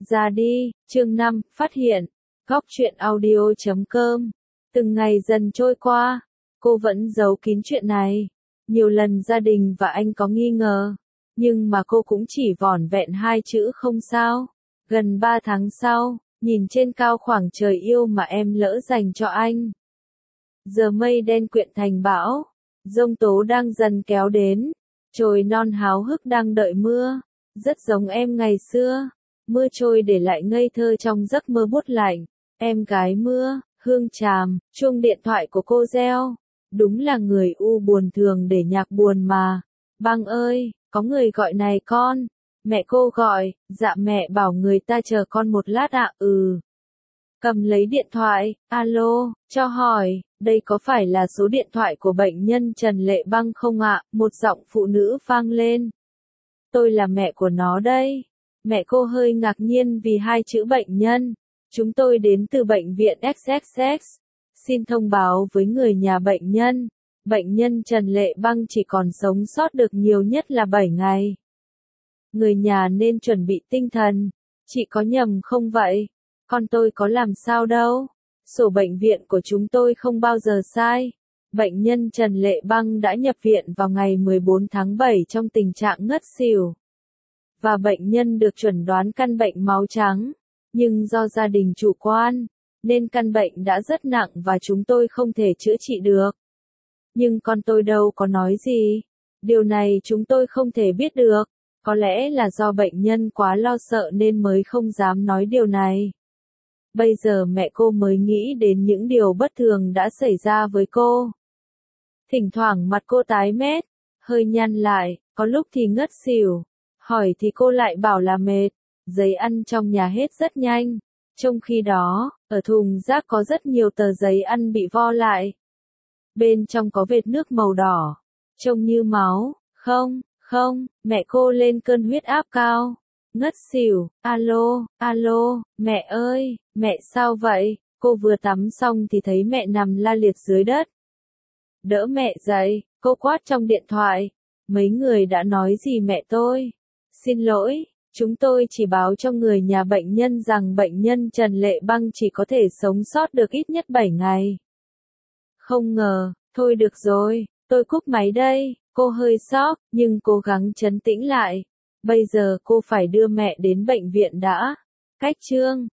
Ra đi, chương 5, phát hiện. Góc truyện audio.com. Từng ngày dần trôi qua, cô vẫn giấu kín chuyện này. Nhiều lần gia đình và anh có nghi ngờ, nhưng mà cô cũng chỉ vỏn vẹn 2 chữ không sao. Gần 3 tháng sau, nhìn trên cao khoảng trời yêu mà em lỡ dành cho anh. Giờ mây đen quyện thành bão, giông tố đang dần kéo đến, chồi non háo hức đang đợi mưa, rất giống em ngày xưa. Mưa trôi để lại ngây thơ trong giấc mơ buốt lạnh. Em gái mưa, hương tràm, chuông điện thoại của cô reo. Đúng là người u buồn thường để nhạc buồn mà. Băng ơi, có người gọi này con. Mẹ cô gọi, dạ mẹ bảo người ta chờ con một lát ạ. Cầm lấy điện thoại, alo, cho hỏi, đây có phải là số điện thoại của bệnh nhân Trần Lệ Băng không ạ? Một giọng phụ nữ vang lên. Tôi là mẹ của nó đây. Mẹ cô hơi ngạc nhiên vì 2 chữ bệnh nhân. Chúng tôi đến từ bệnh viện XXX. Xin thông báo với người nhà bệnh nhân Trần Lệ Băng chỉ còn sống sót được nhiều nhất là 7 ngày. Người nhà nên chuẩn bị tinh thần. Chị có nhầm không vậy? Con tôi có làm sao đâu. Sổ bệnh viện của chúng tôi không bao giờ sai. Bệnh nhân Trần Lệ Băng đã nhập viện vào ngày 14 tháng 7 trong tình trạng ngất xỉu. Và bệnh nhân được chẩn đoán căn bệnh máu trắng. Nhưng do gia đình chủ quan, nên căn bệnh đã rất nặng và chúng tôi không thể chữa trị được. Nhưng con tôi đâu có nói gì. Điều này chúng tôi không thể biết được. Có lẽ là do bệnh nhân quá lo sợ nên mới không dám nói điều này. Bây giờ mẹ cô mới nghĩ đến những điều bất thường đã xảy ra với cô. Thỉnh thoảng mặt cô tái mét, hơi nhăn lại, có lúc thì ngất xỉu. Hỏi thì cô lại bảo là mệt. Giấy ăn trong nhà hết rất nhanh. Trong khi đó, ở thùng rác có rất nhiều tờ giấy ăn bị vo lại. Bên trong có vệt nước màu đỏ. Trông như máu. Không, mẹ cô lên cơn huyết áp cao. Ngất xỉu, alo, mẹ ơi, mẹ sao vậy? Cô vừa tắm xong thì thấy mẹ nằm la liệt dưới đất. Đỡ mẹ dậy, cô quát trong điện thoại. Mấy người đã nói gì mẹ tôi? Xin lỗi, chúng tôi chỉ báo cho người nhà bệnh nhân rằng bệnh nhân Trần Lệ Băng chỉ có thể sống sót được ít nhất 7 ngày. Không ngờ, thôi được rồi, tôi cúp máy đây. Cô hơi sốc, nhưng cố gắng trấn tĩnh lại. Bây giờ cô phải đưa mẹ đến bệnh viện đã. Cách chương